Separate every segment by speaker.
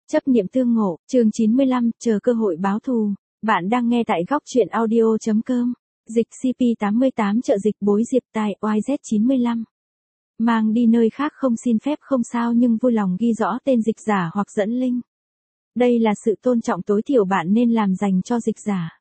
Speaker 1: Chấp niệm tương ngộ, chương 95, chờ cơ hội báo thù. Bạn đang nghe tại góc truyện audio.com. Dịch CP88 trợ dịch bối diệp tại YZ95. Mang đi nơi khác không xin phép không sao nhưng vui lòng ghi rõ tên dịch giả hoặc dẫn link. Đây là sự tôn trọng tối thiểu bạn nên làm dành cho dịch giả.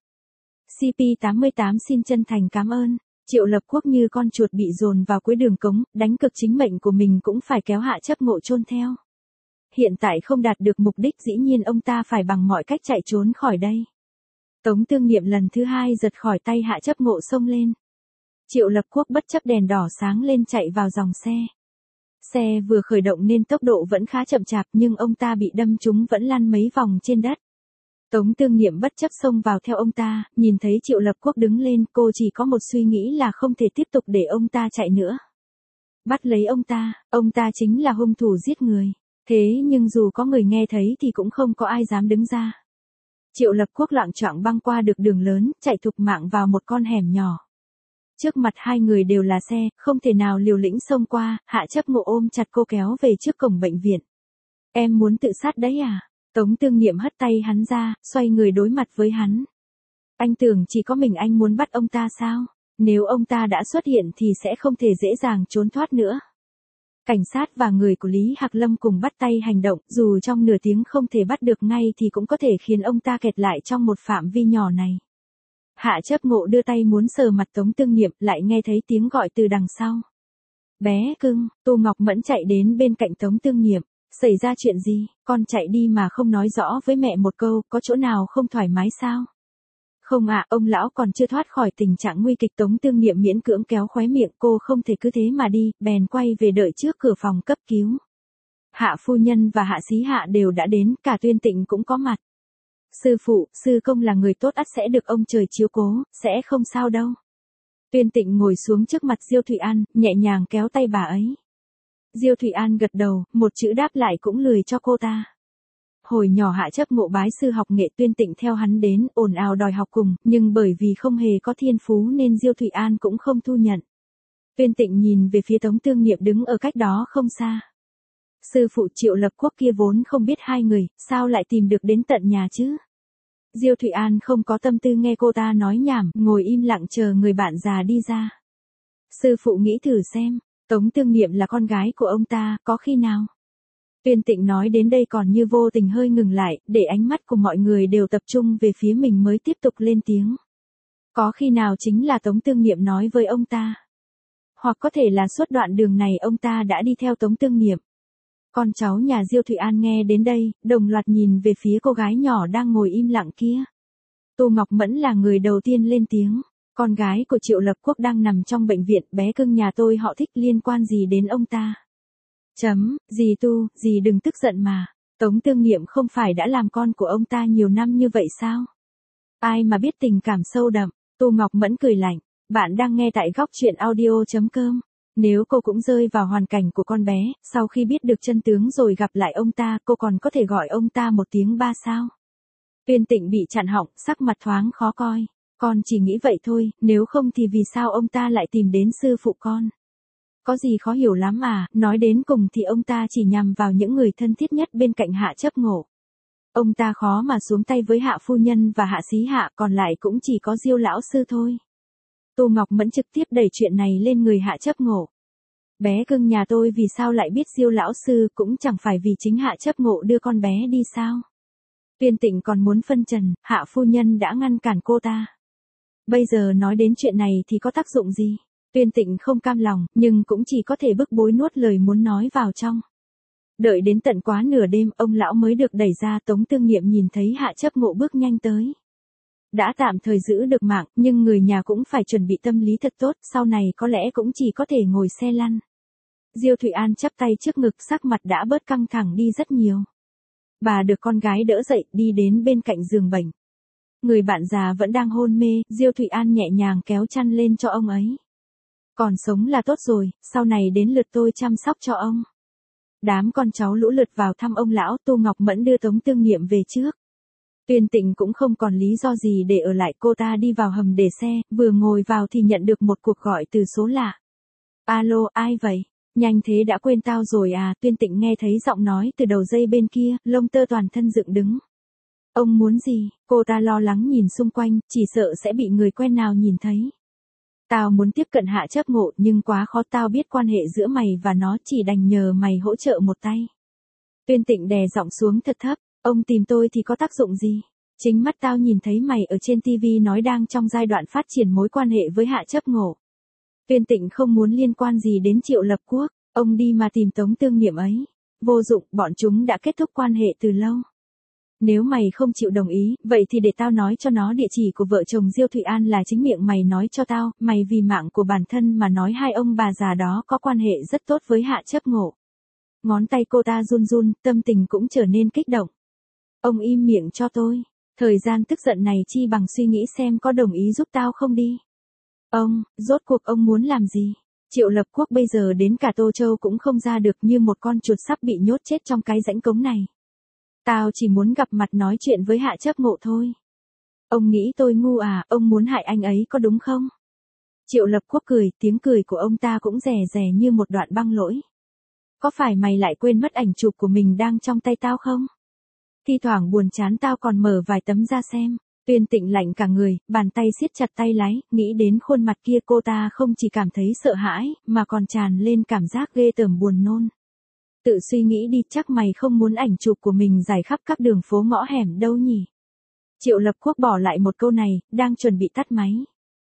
Speaker 1: CP88 xin chân thành cảm ơn. Triệu Lập Quốc như con chuột bị dồn vào cuối đường cống, đánh cực chính mệnh của mình cũng phải kéo Hạ Chấp Ngộ chôn theo. Hiện tại không đạt được mục đích dĩ nhiên ông ta phải bằng mọi cách chạy trốn khỏi đây. Tống Tương Niệm lần thứ hai giật khỏi tay Hạ Chấp Ngộ xông lên. Triệu Lập Quốc bất chấp đèn đỏ sáng lên chạy vào dòng xe. Xe vừa khởi động nên tốc độ vẫn khá chậm chạp nhưng ông ta bị đâm trúng vẫn lăn mấy vòng trên đất. Tống Tương Niệm bất chấp xông vào theo ông ta, nhìn thấy Triệu Lập Quốc đứng lên cô chỉ có một suy nghĩ là không thể tiếp tục để ông ta chạy nữa. Bắt lấy ông ta chính là hung thủ giết người. Thế nhưng dù có người nghe thấy thì cũng không có ai dám đứng ra. Triệu Lập Quốc loạng choạng băng qua được đường lớn, chạy thục mạng vào một con hẻm nhỏ. Trước mặt hai người đều là xe, không thể nào liều lĩnh xông qua, Hạ Chấp Ngộ ôm chặt cô kéo về trước cổng bệnh viện. Em muốn tự sát đấy à? Tống Tương Niệm hất tay hắn ra, xoay người đối mặt với hắn. Anh tưởng chỉ có mình anh muốn bắt ông ta sao? Nếu ông ta đã xuất hiện thì sẽ không thể dễ dàng trốn thoát nữa. Cảnh sát và người của Lý Hạc Lâm cùng bắt tay hành động, dù trong nửa tiếng không thể bắt được ngay thì cũng có thể khiến ông ta kẹt lại trong một phạm vi nhỏ này. Hạ Chấp Ngộ đưa tay muốn sờ mặt Tống Tương Niệm lại nghe thấy tiếng gọi từ đằng sau. Bé cưng, Tô Ngọc Mẫn chạy đến bên cạnh Tống Tương Niệm. Xảy ra chuyện gì, con chạy đi mà không nói rõ với mẹ một câu, có chỗ nào không thoải mái sao? Không ạ, ông lão còn chưa thoát khỏi tình trạng nguy kịch. Tống Tương Niệm miễn cưỡng kéo khóe miệng, cô không thể cứ thế mà đi, bèn quay về đợi trước cửa phòng cấp cứu. Hạ phu nhân và Hạ Xí Hạ đều đã đến, cả Tuyên Tịnh cũng có mặt. Sư phụ, sư công là người tốt ắt sẽ được ông trời chiếu cố, sẽ không sao đâu. Tuyên Tịnh ngồi xuống trước mặt Diêu Thụy An, nhẹ nhàng kéo tay bà ấy. Diêu Thụy An gật đầu, một chữ đáp lại cũng lười cho cô ta. Hồi nhỏ Hạ Chấp Ngộ bái sư học nghệ, Tuyên Tịnh theo hắn đến, ồn ào đòi học cùng, nhưng bởi vì không hề có thiên phú nên Diêu Thụy An cũng không thu nhận. Tuyên Tịnh nhìn về phía Tống Tương Niệm đứng ở cách đó không xa. Sư phụ Triệu Lập Quốc kia vốn không biết hai người, sao lại tìm được đến tận nhà chứ? Diêu Thụy An không có tâm tư nghe cô ta nói nhảm, ngồi im lặng chờ người bạn già đi ra. Sư phụ nghĩ thử xem. Tống Tương Niệm là con gái của ông ta, có khi nào? Tuyên Tịnh nói đến đây còn như vô tình hơi ngừng lại, để ánh mắt của mọi người đều tập trung về phía mình mới tiếp tục lên tiếng. Có khi nào chính là Tống Tương Niệm nói với ông ta? Hoặc có thể là suốt đoạn đường này ông ta đã đi theo Tống Tương Niệm. Con cháu nhà Diêu Thụy An nghe đến đây, đồng loạt nhìn về phía cô gái nhỏ đang ngồi im lặng kia. Tô Ngọc Mẫn là người đầu tiên lên tiếng. Con gái của Triệu Lập Quốc đang nằm trong bệnh viện, bé cưng nhà tôi họ thích liên quan gì đến ông ta? Dì dì đừng tức giận mà. Tống Tương Niệm không phải đã làm con của ông ta nhiều năm như vậy sao? Ai mà biết tình cảm sâu đậm. Tô Ngọc Mẫn cười lạnh. Bạn đang nghe tại góc truyện audio.com. Nếu cô cũng rơi vào hoàn cảnh của con bé, sau khi biết được chân tướng rồi gặp lại ông ta, cô còn có thể gọi ông ta một tiếng ba sao? Tuyên Tịnh bị chặn họng, sắc mặt thoáng khó coi. Con chỉ nghĩ vậy thôi, nếu không thì vì sao ông ta lại tìm đến sư phụ con? Có gì khó hiểu lắm à, nói đến cùng thì ông ta chỉ nhằm vào những người thân thiết nhất bên cạnh Hạ Chấp Ngộ. Ông ta khó mà xuống tay với Hạ phu nhân và Hạ Xí Hạ, còn lại cũng chỉ có Diêu lão sư thôi. Tô Ngọc Mẫn trực tiếp đẩy chuyện này lên người Hạ Chấp Ngộ. Bé cưng nhà tôi vì sao lại biết Diêu lão sư, cũng chẳng phải vì chính Hạ Chấp Ngộ đưa con bé đi sao? Tuyên Tịnh còn muốn phân trần, Hạ phu nhân đã ngăn cản cô ta. Bây giờ nói đến chuyện này thì có tác dụng gì? Tuyên Tịnh không cam lòng, nhưng cũng chỉ có thể bức bối nuốt lời muốn nói vào trong. Đợi đến tận quá nửa đêm, ông lão mới được đẩy ra. Tống Tương Niệm nhìn thấy Hạ Chấp Ngộ bước nhanh tới. Đã tạm thời giữ được mạng, nhưng người nhà cũng phải chuẩn bị tâm lý thật tốt, sau này có lẽ cũng chỉ có thể ngồi xe lăn. Diêu Thụy An chắp tay trước ngực, sắc mặt đã bớt căng thẳng đi rất nhiều. Bà được con gái đỡ dậy, đi đến bên cạnh giường bệnh. Người bạn già vẫn đang hôn mê, Diêu Thụy An nhẹ nhàng kéo chăn lên cho ông ấy. Còn sống là tốt rồi, sau này đến lượt tôi chăm sóc cho ông. Đám con cháu lũ lượt vào thăm ông lão. Tô Ngọc Mẫn đưa Tống Tương Niệm về trước. Tuyên Tịnh cũng không còn lý do gì để ở lại, cô ta đi vào hầm để xe, vừa ngồi vào thì nhận được một cuộc gọi từ số lạ. Alo, ai vậy? Nhanh thế đã quên tao rồi à, Tuyên Tịnh nghe thấy giọng nói từ đầu dây bên kia, lông tơ toàn thân dựng đứng. Ông muốn gì? Cô ta lo lắng nhìn xung quanh, chỉ sợ sẽ bị người quen nào nhìn thấy. Tao muốn tiếp cận Hạ Chấp Ngộ nhưng quá khó, tao biết quan hệ giữa mày và nó, chỉ đành nhờ mày hỗ trợ một tay. Tuyên Tịnh đè giọng xuống thật thấp, ông tìm tôi thì có tác dụng gì? Chính mắt tao nhìn thấy mày ở trên TV nói đang trong giai đoạn phát triển mối quan hệ với Hạ Chấp Ngộ. Tuyên Tịnh không muốn liên quan gì đến Triệu Lập Quốc, ông đi mà tìm Tống Tương Niệm ấy. Vô dụng, bọn chúng đã kết thúc quan hệ từ lâu. Nếu mày không chịu đồng ý, vậy thì để tao nói cho nó địa chỉ của vợ chồng Diêu Thụy An là chính miệng mày nói cho tao, mày vì mạng của bản thân mà nói hai ông bà già đó có quan hệ rất tốt với Hạ Chấp Ngộ. Ngón tay cô ta run run, tâm tình cũng trở nên kích động. Ông im miệng cho tôi, thời gian tức giận này chi bằng suy nghĩ xem có đồng ý giúp tao không đi. Ông, rốt cuộc ông muốn làm gì? Triệu Lập Quốc bây giờ đến cả Tô Châu cũng không ra được, như một con chuột sắp bị nhốt chết trong cái rãnh cống này. Tao chỉ muốn gặp mặt nói chuyện với Hạ Chấp Ngộ thôi. Ông nghĩ tôi ngu à, ông muốn hại anh ấy có đúng không? Triệu Lập Quốc cười, tiếng cười của ông ta cũng rè rè như một đoạn băng lỗi. Có phải mày lại quên mất ảnh chụp của mình đang trong tay tao không? Thi thoảng buồn chán tao còn mở vài tấm ra xem. Tuyên Tịnh lạnh cả người, bàn tay siết chặt tay lái, nghĩ đến khuôn mặt kia cô ta không chỉ cảm thấy sợ hãi, mà còn tràn lên cảm giác ghê tởm buồn nôn. Tự suy nghĩ đi, chắc mày không muốn ảnh chụp của mình rải khắp các đường phố ngõ hẻm đâu nhỉ? Triệu Lập Quốc bỏ lại một câu này, đang chuẩn bị tắt máy.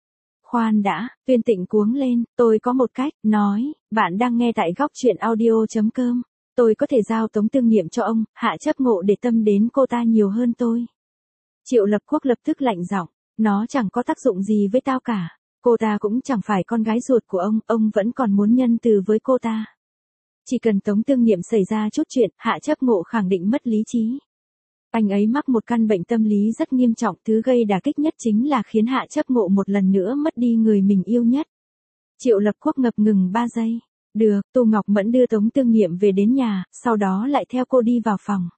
Speaker 1: Khoan đã, Tuyên Tịnh cuống lên, tôi có một cách, nói, bạn đang nghe tại góc truyện audio.com. Tôi có thể giao Tống Tương Niệm cho ông, Hạ Chấp Ngộ để tâm đến cô ta nhiều hơn tôi. Triệu Lập Quốc lập tức lạnh giọng, nó chẳng có tác dụng gì với tao cả. Cô ta cũng chẳng phải con gái ruột của ông vẫn còn muốn nhân từ với cô ta. Chỉ cần Tống Tương Niệm xảy ra chút chuyện, Hạ Chấp Ngộ khẳng định mất lý trí. Anh ấy mắc một căn bệnh tâm lý rất nghiêm trọng, thứ gây đả kích nhất chính là khiến Hạ Chấp Ngộ một lần nữa mất đi người mình yêu nhất. Triệu Lập Quốc ngập ngừng 3 giây. Được, Tô Ngọc Mẫn đưa Tống Tương Niệm về đến nhà, sau đó lại theo cô đi vào phòng.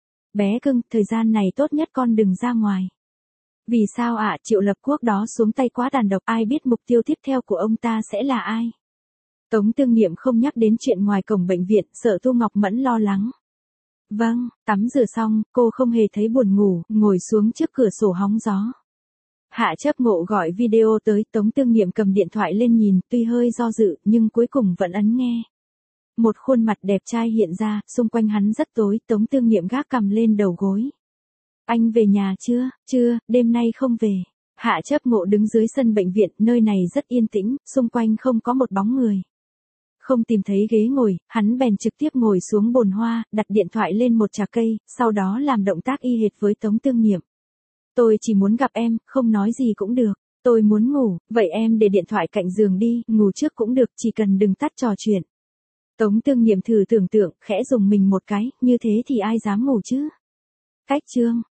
Speaker 1: Bé cưng, thời gian này tốt nhất con đừng ra ngoài. Vì sao ạ? Triệu Lập Quốc đó xuống tay quá tàn độc, ai biết mục tiêu tiếp theo của ông ta sẽ là ai? Tống Tương Niệm không nhắc đến chuyện ngoài cổng bệnh viện, sợ Tô Ngọc Mẫn lo lắng. Vâng, tắm rửa xong, cô không hề thấy buồn ngủ, ngồi xuống trước cửa sổ hóng gió. Hạ Chấp Ngộ gọi video tới, Tống Tương Niệm cầm điện thoại lên nhìn, tuy hơi do dự, nhưng cuối cùng vẫn ấn nghe. Một khuôn mặt đẹp trai hiện ra, xung quanh hắn rất tối, Tống Tương Niệm gác cằm lên đầu gối. Anh về nhà chưa? Chưa, đêm nay không về. Hạ Chấp Ngộ đứng dưới sân bệnh viện, nơi này rất yên tĩnh, xung quanh không có một bóng người. Không tìm thấy ghế ngồi, hắn bèn trực tiếp ngồi xuống bồn hoa, đặt điện thoại lên một trà cây, sau đó làm động tác y hệt với Tống Tương Niệm. Tôi chỉ muốn gặp em, không nói gì cũng được. Tôi muốn ngủ, vậy em để điện thoại cạnh giường đi, ngủ trước cũng được, chỉ cần đừng tắt trò chuyện. Tống Tương Niệm thử tưởng tượng, khẽ dùng mình một cái, như thế thì ai dám ngủ chứ? Cách chương